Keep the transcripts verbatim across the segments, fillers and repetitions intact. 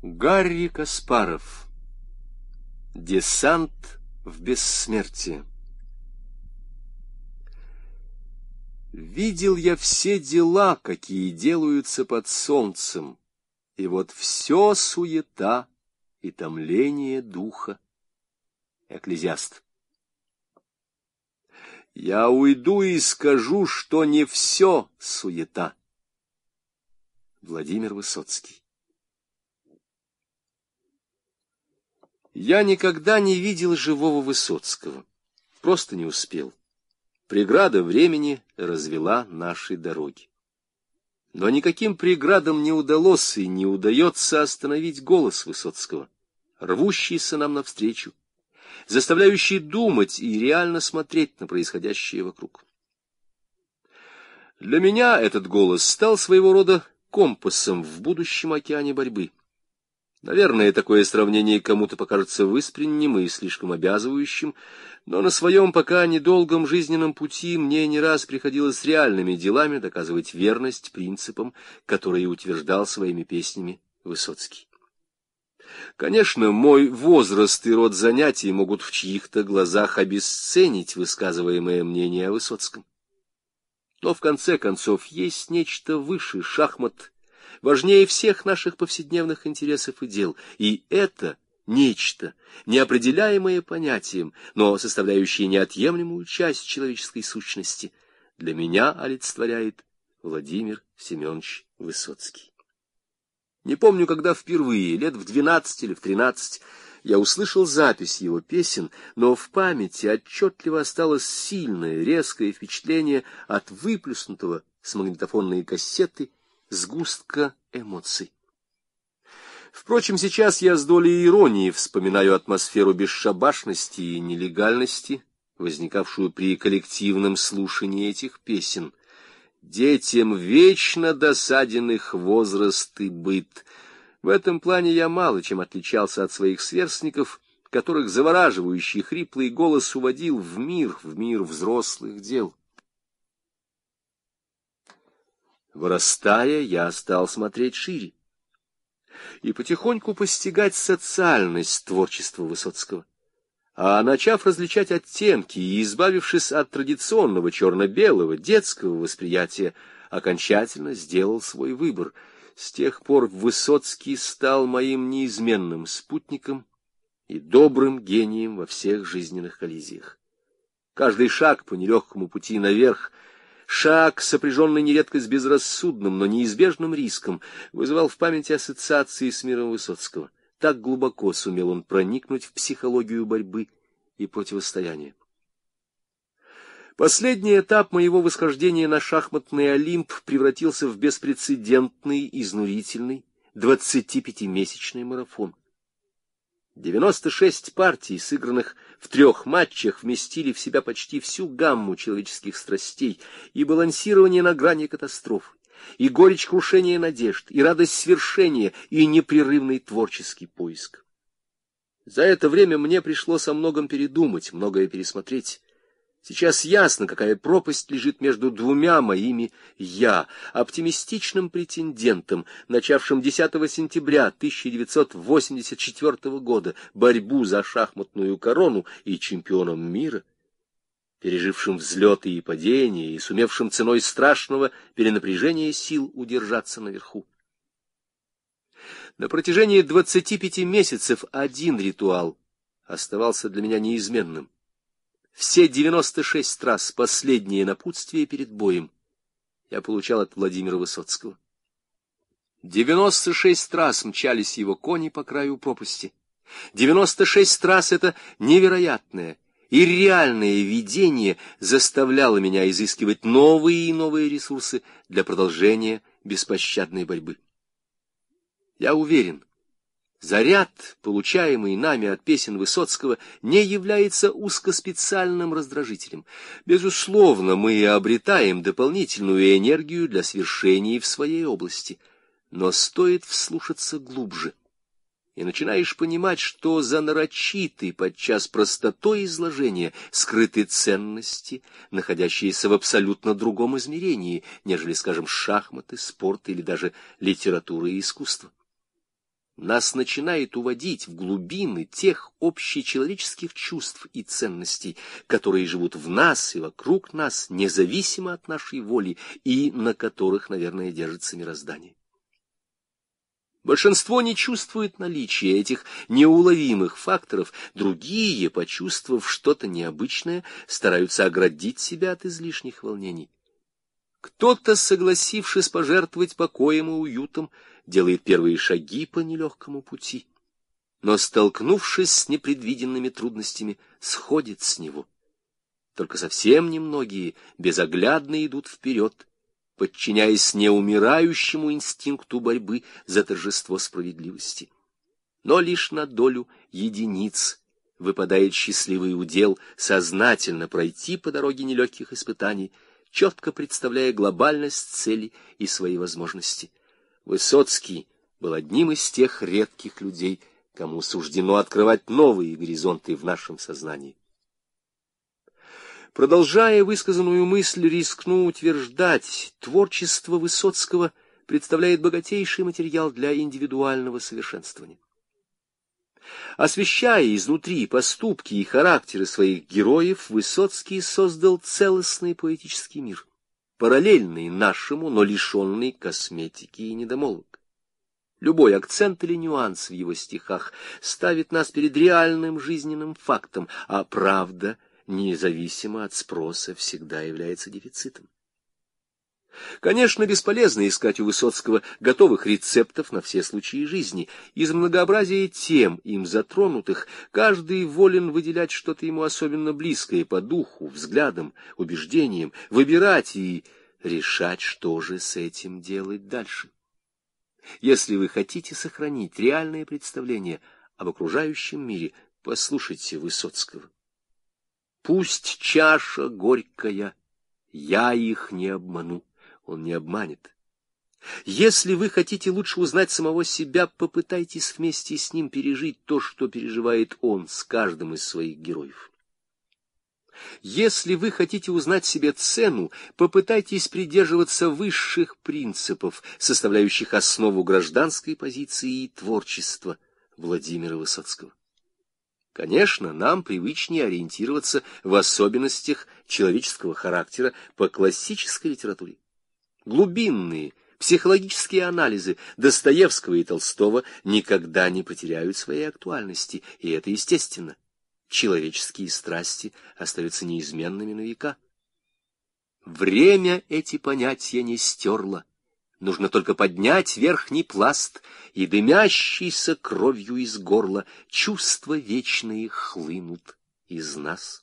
Гарри Каспаров. Десант в бессмертие. Видел я все дела, какие делаются под солнцем, и вот все суета и томление духа. Экклезиаст. Я уйду и скажу, что не все суета. Владимир Высоцкий. Я никогда не видел живого Высоцкого, просто не успел. Преграда времени развела наши дороги. Но никаким преградам не удалось и не удается остановить голос Высоцкого, рвущийся нам навстречу, заставляющий думать и реально смотреть на происходящее вокруг. Для меня этот голос стал своего рода компасом в будущем океане борьбы. Наверное, такое сравнение кому-то покажется выспренним и слишком обязывающим, но на своем пока недолгом жизненном пути мне не раз приходилось реальными делами доказывать верность принципам, которые утверждал своими песнями Высоцкий. Конечно, мой возраст и род занятий могут в чьих-то глазах обесценить высказываемое мнение о Высоцком. Но в конце концов есть нечто выше шахмат, важнее всех наших повседневных интересов и дел, и это нечто, неопределяемое понятием, но составляющее неотъемлемую часть человеческой сущности, для меня олицетворяет Владимир Семенович Высоцкий. Не помню, когда впервые, лет в двенадцать или в тринадцать, я услышал запись его песен, но в памяти отчетливо осталось сильное, резкое впечатление от выплюснутого с магнитофонной кассеты сгустка эмоций. Впрочем, сейчас я с долей иронии вспоминаю атмосферу бесшабашности и нелегальности, возникавшую при коллективном слушании этих песен. Детям вечно досаден их возраст и быт. В этом плане я мало чем отличался от своих сверстников, которых завораживающий хриплый голос уводил в мир, в мир взрослых дел. Вырастая, я стал смотреть шире и потихоньку постигать социальность творчества Высоцкого. А начав различать оттенки и избавившись от традиционного черно-белого детского восприятия, окончательно сделал свой выбор. С тех пор Высоцкий стал моим неизменным спутником и добрым гением во всех жизненных коллизиях. Каждый шаг по нелегкому пути наверх, шаг, сопряженный нередко с безрассудным, но неизбежным риском, вызывал в памяти ассоциации с миром Высоцкого. Так глубоко сумел он проникнуть в психологию борьбы и противостояния. Последний этап моего восхождения на шахматный Олимп превратился в беспрецедентный, изнурительный, двадцатипятимесячный марафон. девяносто шесть партий, сыгранных в трех матчах, вместили в себя почти всю гамму человеческих страстей и балансирование на грани катастрофы, и горечь крушения надежд, и радость свершения, и непрерывный творческий поиск. За это время мне пришлось о многом передумать, многое пересмотреть. Сейчас ясно, какая пропасть лежит между двумя моими «я», оптимистичным претендентом, начавшим десятого сентября тысяча девятьсот восемьдесят четвёртого года борьбу за шахматную корону, и чемпионом мира, пережившим взлеты и падения и сумевшим ценой страшного перенапряжения сил удержаться наверху. На протяжении двадцати пяти месяцев один ритуал оставался для меня неизменным. Все девяносто шесть раз последнее напутствие перед боем я получал от Владимира Высоцкого. девяносто шесть раз мчались его кони по краю пропасти. девяносто шесть раз это невероятное и реальное видение заставляло меня изыскивать новые и новые ресурсы для продолжения беспощадной борьбы. Я уверен, заряд, получаемый нами от песен Высоцкого, не является узкоспециальным раздражителем. Безусловно, мы обретаем дополнительную энергию для свершений в своей области, но стоит вслушаться глубже, и начинаешь понимать, что за нарочитой, подчас простотой изложения, скрыты ценности, находящиеся в абсолютно другом измерении, нежели, скажем, шахматы, спорт или даже литература и искусство. нас начинает уводить в глубины тех общечеловеческих чувств и ценностей, которые живут в нас и вокруг нас, независимо от нашей воли, и на которых, наверное, держится мироздание. Большинство не чувствует наличия этих неуловимых факторов, другие, почувствовав что-то необычное, стараются оградить себя от излишних волнений. Кто-то, согласившись пожертвовать покоем и уютом, делает первые шаги по нелегкому пути, но, столкнувшись с непредвиденными трудностями, сходит с него. Только совсем немногие безоглядно идут вперед, подчиняясь неумирающему инстинкту борьбы за торжество справедливости. Но лишь на долю единиц выпадает счастливый удел сознательно пройти по дороге нелегких испытаний, четко представляя глобальность цели и свои возможности. Высоцкий был одним из тех редких людей, кому суждено открывать новые горизонты в нашем сознании. Продолжая высказанную мысль, рискну утверждать, творчество Высоцкого представляет богатейший материал для индивидуального совершенствования. Освещая изнутри поступки и характеры своих героев, Высоцкий создал целостный поэтический мир, параллельный нашему, но лишенный косметики и недомолвок. Любой акцент или нюанс в его стихах ставит нас перед реальным жизненным фактом, а правда, независимо от спроса, всегда является дефицитом. Конечно, бесполезно искать у Высоцкого готовых рецептов на все случаи жизни. Из многообразия тем, им затронутых, каждый волен выделять что-то ему особенно близкое по духу, взглядам, убеждениям, выбирать и решать, что же с этим делать дальше. Если вы хотите сохранить реальное представление об окружающем мире, послушайте Высоцкого. «Пусть чаша горькая, я их не обману». Он не обманет. Если вы хотите лучше узнать самого себя, попытайтесь вместе с ним пережить то, что переживает он с каждым из своих героев. Если вы хотите узнать себе цену, попытайтесь придерживаться высших принципов, составляющих основу гражданской позиции и творчества Владимира Высоцкого. Конечно, нам привычнее ориентироваться в особенностях человеческого характера по классической литературе. Глубинные психологические анализы Достоевского и Толстого никогда не потеряют своей актуальности, и это естественно. Человеческие страсти остаются неизменными на века. Время эти понятия не стерло. Нужно только поднять верхний пласт, и дымящейся кровью из горла чувства вечные хлынут из нас.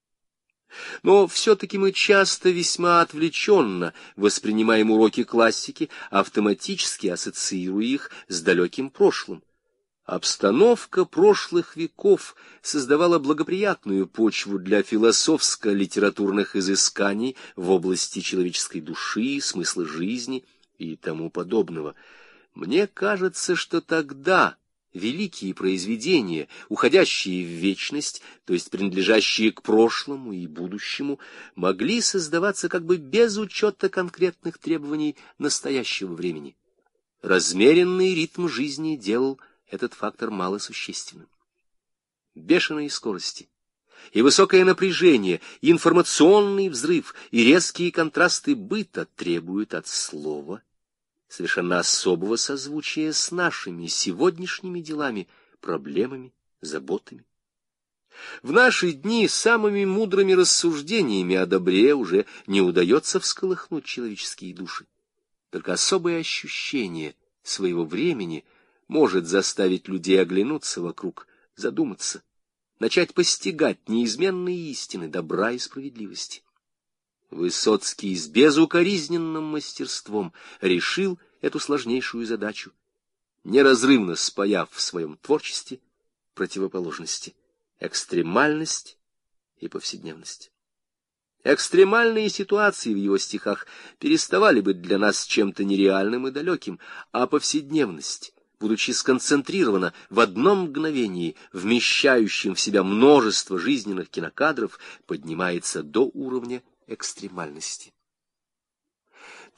Но все-таки мы часто весьма отвлеченно воспринимаем уроки классики, автоматически ассоциируя их с далеким прошлым. Обстановка прошлых веков создавала благоприятную почву для философско-литературных изысканий в области человеческой души, смысла жизни и тому подобного. Мне кажется, что тогда великие произведения, уходящие в вечность, то есть принадлежащие к прошлому и будущему, могли создаваться как бы без учета конкретных требований настоящего времени. Размеренный ритм жизни делал этот фактор малосущественным. Бешеные скорости и высокое напряжение, и информационный взрыв, и резкие контрасты быта требуют от слова совершенно особого созвучия с нашими сегодняшними делами, проблемами, заботами. В наши дни самыми мудрыми рассуждениями о добре уже не удается всколыхнуть человеческие души. Только особое ощущение своего времени может заставить людей оглянуться вокруг, задуматься, начать постигать неизменные истины добра и справедливости. Высоцкий с безукоризненным мастерством решил эту сложнейшую задачу, неразрывно спаяв в своем творчестве противоположности — экстремальность и повседневность. Экстремальные ситуации в его стихах переставали быть для нас чем-то нереальным и далеким, а повседневность, будучи сконцентрирована в одном мгновении, вмещающем в себя множество жизненных кинокадров, поднимается до уровня экстремальности.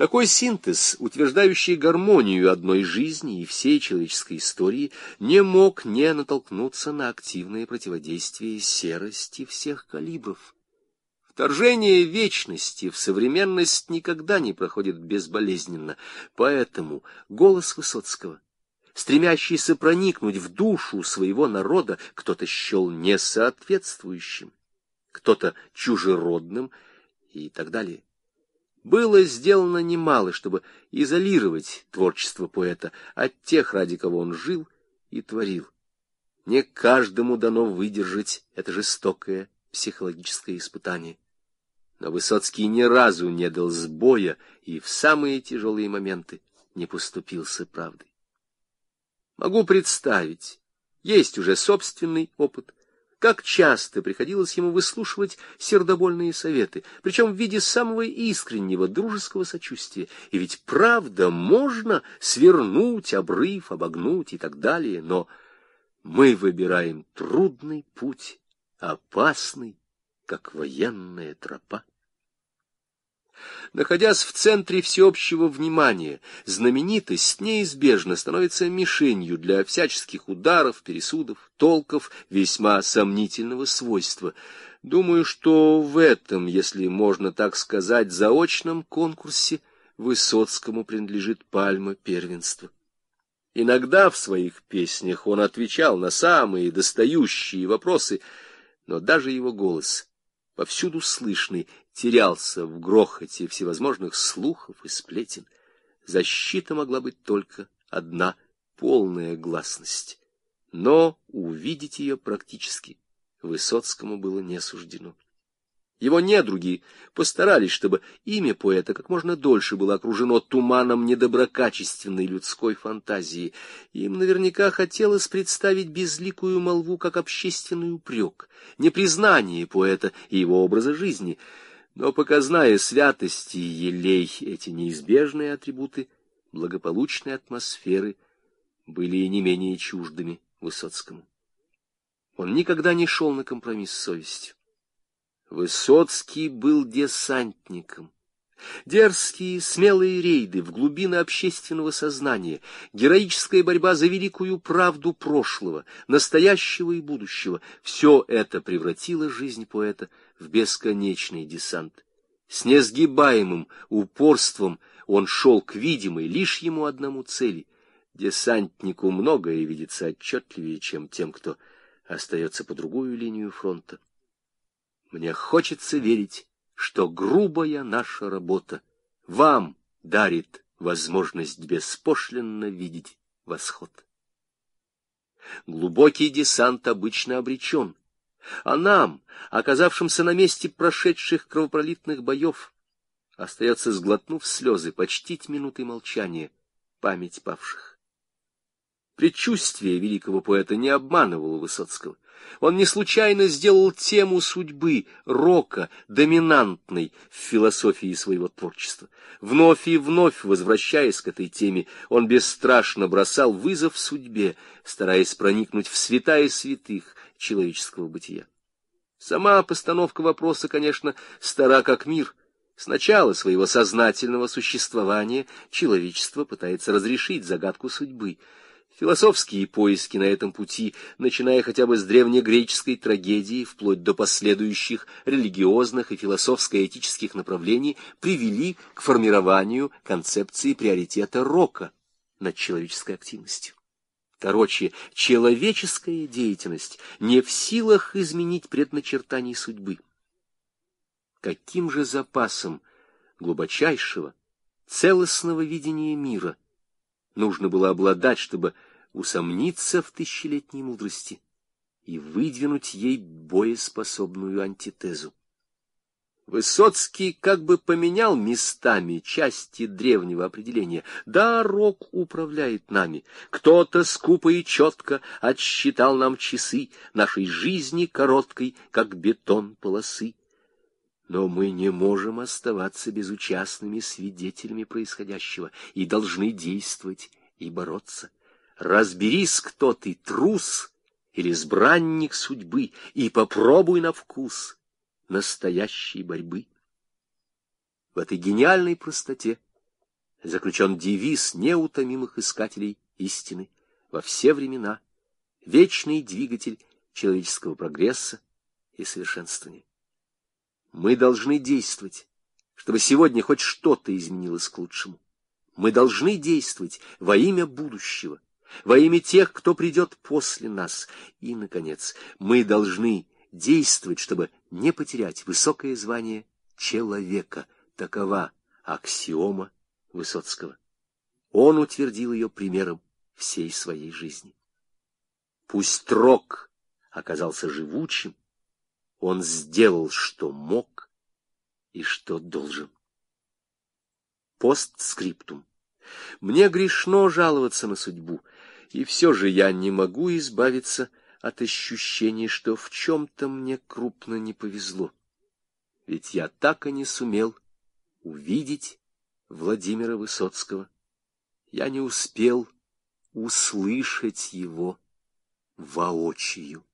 Такой синтез, утверждающий гармонию одной жизни и всей человеческой истории, не мог не натолкнуться на активное противодействие серости всех калибров. Вторжение вечности в современность никогда не проходит безболезненно, поэтому голос Высоцкого, стремящийся проникнуть в душу своего народа, кто-то счел несоответствующим, кто-то чужеродным и так далее. Было сделано немало, чтобы изолировать творчество поэта от тех, ради кого он жил и творил. Не каждому дано выдержать это жестокое психологическое испытание. Но Высоцкий ни разу не дал сбоя и в самые тяжелые моменты не поступился правдой. Могу представить, есть уже собственный опыт, как часто приходилось ему выслушивать сердобольные советы, причем в виде самого искреннего дружеского сочувствия. И ведь правда можно свернуть, обрыв, обогнуть и так далее, но мы выбираем трудный путь, опасный, как военная тропа. Находясь в центре всеобщего внимания, знаменитость неизбежно становится мишенью для всяческих ударов, пересудов, толков весьма сомнительного свойства. Думаю, что в этом, если можно так сказать, заочном конкурсе Высоцкому принадлежит пальма первенства. Иногда в своих песнях он отвечал на самые достающие вопросы, но даже его голос, повсюду слышный, терялся в грохоте всевозможных слухов и сплетен. Защита могла быть только одна — полная гласность. Но увидеть ее практически Высоцкому было не суждено. Его недруги постарались, чтобы имя поэта как можно дольше было окружено туманом недоброкачественной людской фантазии. Им наверняка хотелось представить безликую молву как общественный упрек, непризнание поэта и его образа жизни. Но показная святости елей, эти неизбежные атрибуты благополучной атмосферы, были и не менее чуждыми Высоцкому. Он никогда не шел на компромисс с совестью. Высоцкий был десантником. Дерзкие, смелые рейды в глубины общественного сознания, героическая борьба за великую правду прошлого, настоящего и будущего — все это превратило жизнь поэта в бесконечный десант. С несгибаемым упорством он шел к видимой лишь ему одному цели. Десантнику многое видится отчетливее, чем тем, кто остается по другую линию фронта. Мне хочется верить, что грубая наша работа вам дарит возможность беспошлинно видеть восход. Глубокий десант обычно обречен, а нам, оказавшимся на месте прошедших кровопролитных боев, остается, сглотнув слезы, почтить минутой молчания память павших. Предчувствие великого поэта не обманывало Высоцкого. Он не случайно сделал тему судьбы, рока, доминантной в философии своего творчества. Вновь и вновь, возвращаясь к этой теме, он бесстрашно бросал вызов судьбе, стараясь проникнуть в святая святых человеческого бытия. Сама постановка вопроса, конечно, стара как мир. С начала своего сознательного существования человечество пытается разрешить загадку судьбы. Философские поиски на этом пути, начиная хотя бы с древнегреческой трагедии, вплоть до последующих религиозных и философско-этических направлений, привели к формированию концепции приоритета рока над человеческой активностью. Короче, человеческая деятельность не в силах изменить предначертаний судьбы. Каким же запасом глубочайшего, целостного видения мира нужно было обладать, чтобы усомниться в тысячелетней мудрости и выдвинуть ей боеспособную антитезу? Высоцкий как бы поменял местами части древнего определения. Да, рок управляет нами. Кто-то скупо и четко отсчитал нам часы нашей жизни короткой, как бетон полосы. Но мы не можем оставаться безучастными свидетелями происходящего и должны действовать и бороться. Разберись, кто ты, трус или избранник судьбы, и попробуй на вкус настоящей борьбы. В этой гениальной простоте заключен девиз неутомимых искателей истины во все времена, вечный двигатель человеческого прогресса и совершенствования. Мы должны действовать, чтобы сегодня хоть что-то изменилось к лучшему. Мы должны действовать во имя будущего, во имя тех, кто придет после нас. И, наконец, мы должны действовать, чтобы не потерять высокое звание человека. Такова аксиома Высоцкого. Он утвердил ее примером всей своей жизни. Пусть Рок оказался живучим, он сделал, что мог и что должен. Постскриптум. Мне грешно жаловаться на судьбу, и все же я не могу избавиться от ощущения, что в чем-то мне крупно не повезло. Ведь я так и не сумел увидеть Владимира Высоцкого. Я не успел услышать его воочию.